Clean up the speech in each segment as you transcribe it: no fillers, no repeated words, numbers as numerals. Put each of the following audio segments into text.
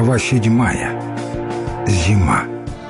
Глава 7. Зима.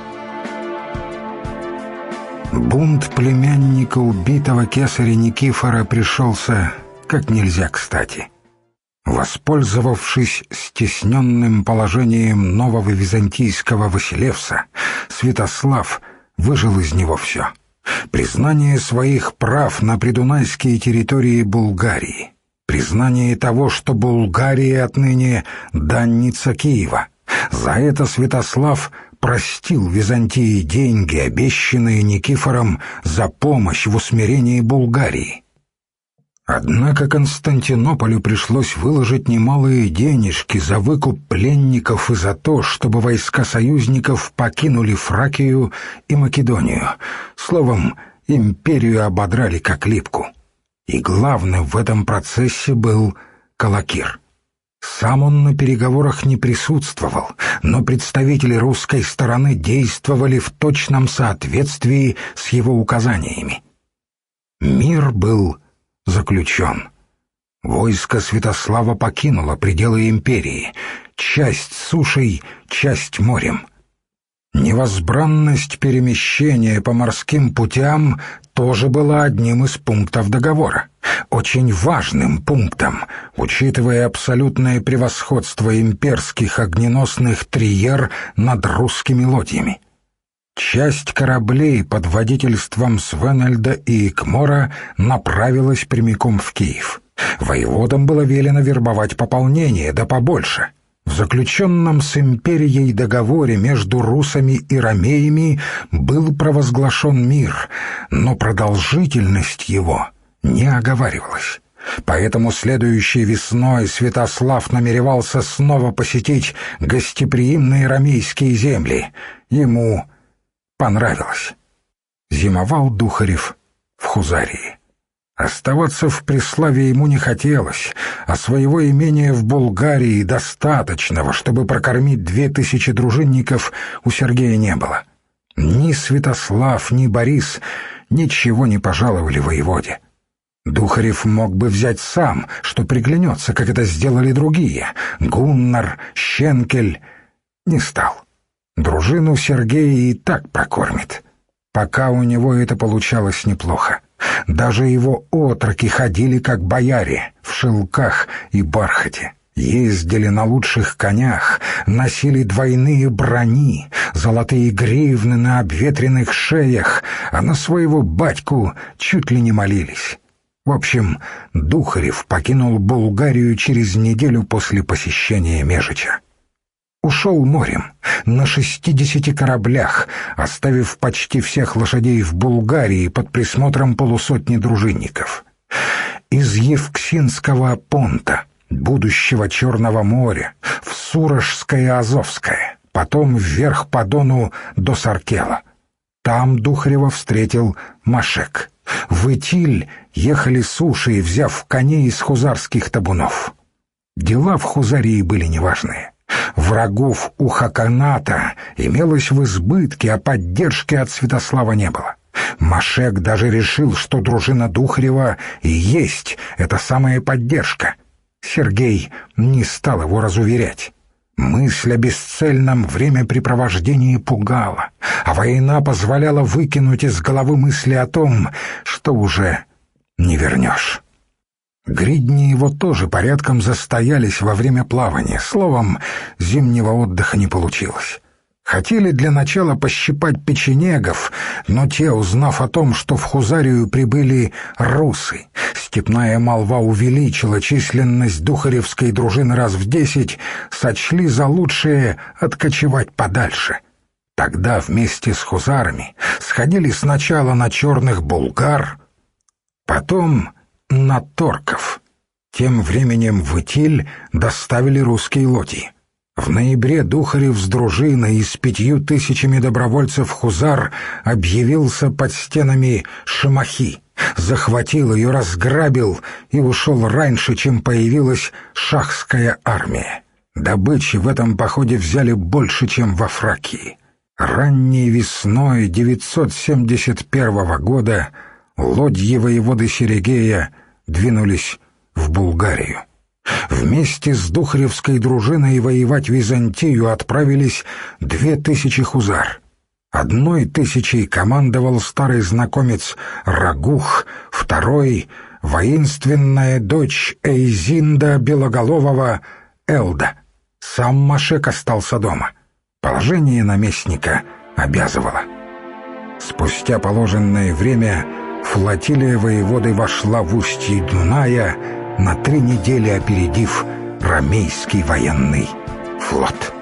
Бунт племянника убитого кесаря Никифора пришелся как нельзя кстати. Воспользовавшись стесненным положением нового византийского Василевса, Святослав выжил из него все. Признание своих прав на придунайские территории Булгарии, признание того, что Булгария отныне данница Киева. За это Святослав простил Византии деньги, обещанные Никифором за помощь в усмирении Булгарии. Однако Константинополю пришлось выложить немалые денежки за выкуп пленников и за то, чтобы войска союзников покинули Фракию и Македонию. Словом, империю ободрали как липку. И главным в этом процессе был Калакир. Сам он на переговорах не присутствовал, но представители русской стороны действовали в точном соответствии с его указаниями. Мир был заключен. Войско Святослава покинуло пределы империи, часть сушей, часть морем. Невозбранность перемещения по морским путям тоже была одним из пунктов договора, очень важным пунктом, учитывая абсолютное превосходство имперских огненосных триер над русскими лодьями. Часть кораблей под водительством Свенельда и Икмора направилась прямиком в Киев. Воеводам было велено вербовать пополнение, да побольше. В заключенном с империей договоре между русами и ромеями был провозглашен мир, но продолжительность его не оговаривалась. Поэтому следующей весной Святослав намеревался снова посетить гостеприимные ромейские земли. Ему понравилось. Зимовал Духарев в Хузарии. Оставаться в Преславе ему не хотелось, а своего имения в Булгарии, достаточного, чтобы прокормить 2000 дружинников, у Сергея не было. Ни Святослав, ни Борис ничего не пожаловали воеводе. Духарев мог бы взять сам, что приглянется, как это сделали другие. Гуннар, Щенкель. Не стал. Дружину Сергея и так прокормит. Пока у него это получалось неплохо. Даже его отроки ходили как бояре, в шелках и бархате. Ездили на лучших конях, носили двойные брони, золотые гривны на обветренных шеях, а на своего батьку чуть ли не молились. В общем, Духарев покинул Булгарию через неделю после посещения Межича. Ушел морем, на 60 кораблях, оставив почти всех лошадей в Булгарии под присмотром полусотни дружинников. Из Евксинского понта, будущего Черного моря, в Сурожское Азовское, потом вверх по Дону до Саркела. Там Духарева встретил Машек. В Итиль ехали суши, взяв коней из хузарских табунов. Дела в Хузарии были неважные. Врагов у Хаканата имелось в избытке, а поддержки от Святослава не было. Машек даже решил, что дружина Духарева и есть эта самая поддержка. Сергей не стал его разуверять. Мысль о бесцельном времяпрепровождении пугала, а война позволяла выкинуть из головы мысли о том, что уже не вернешь. Гридни его тоже порядком застоялись во время плавания. Словом, зимнего отдыха не получилось. Хотели для начала пощипать печенегов, но те, узнав о том, что в Хузарию прибыли русы, степная молва увеличила численность духаревской дружины раз в 10, сочли за лучшее откочевать подальше. Тогда вместе с хузарами сходили сначала на черных булгар, потом на торков. Тем временем в Итиль доставили русские лодьи. В ноябре Духарев с дружиной и с 5000 добровольцев хузар объявился под стенами Шамахи, захватил ее, разграбил и ушел раньше, чем появилась шахская армия. Добычи в этом походе взяли больше, чем во Фракии. Ранней весной 971 года лодьи воеводы Серегея двинулись в Булгарию. Вместе с Духаревской дружиной воевать Византию отправились 2000 хузар. 1000 командовал старый знакомец Рагух, второй — воинственная дочь Эйзинда Белоголового Элда. Сам Машек остался дома. Положение наместника обязывало. Спустя положенное время флотилия воеводы вошла в устье Дуная, на 3 недели опередив ромейский военный флот.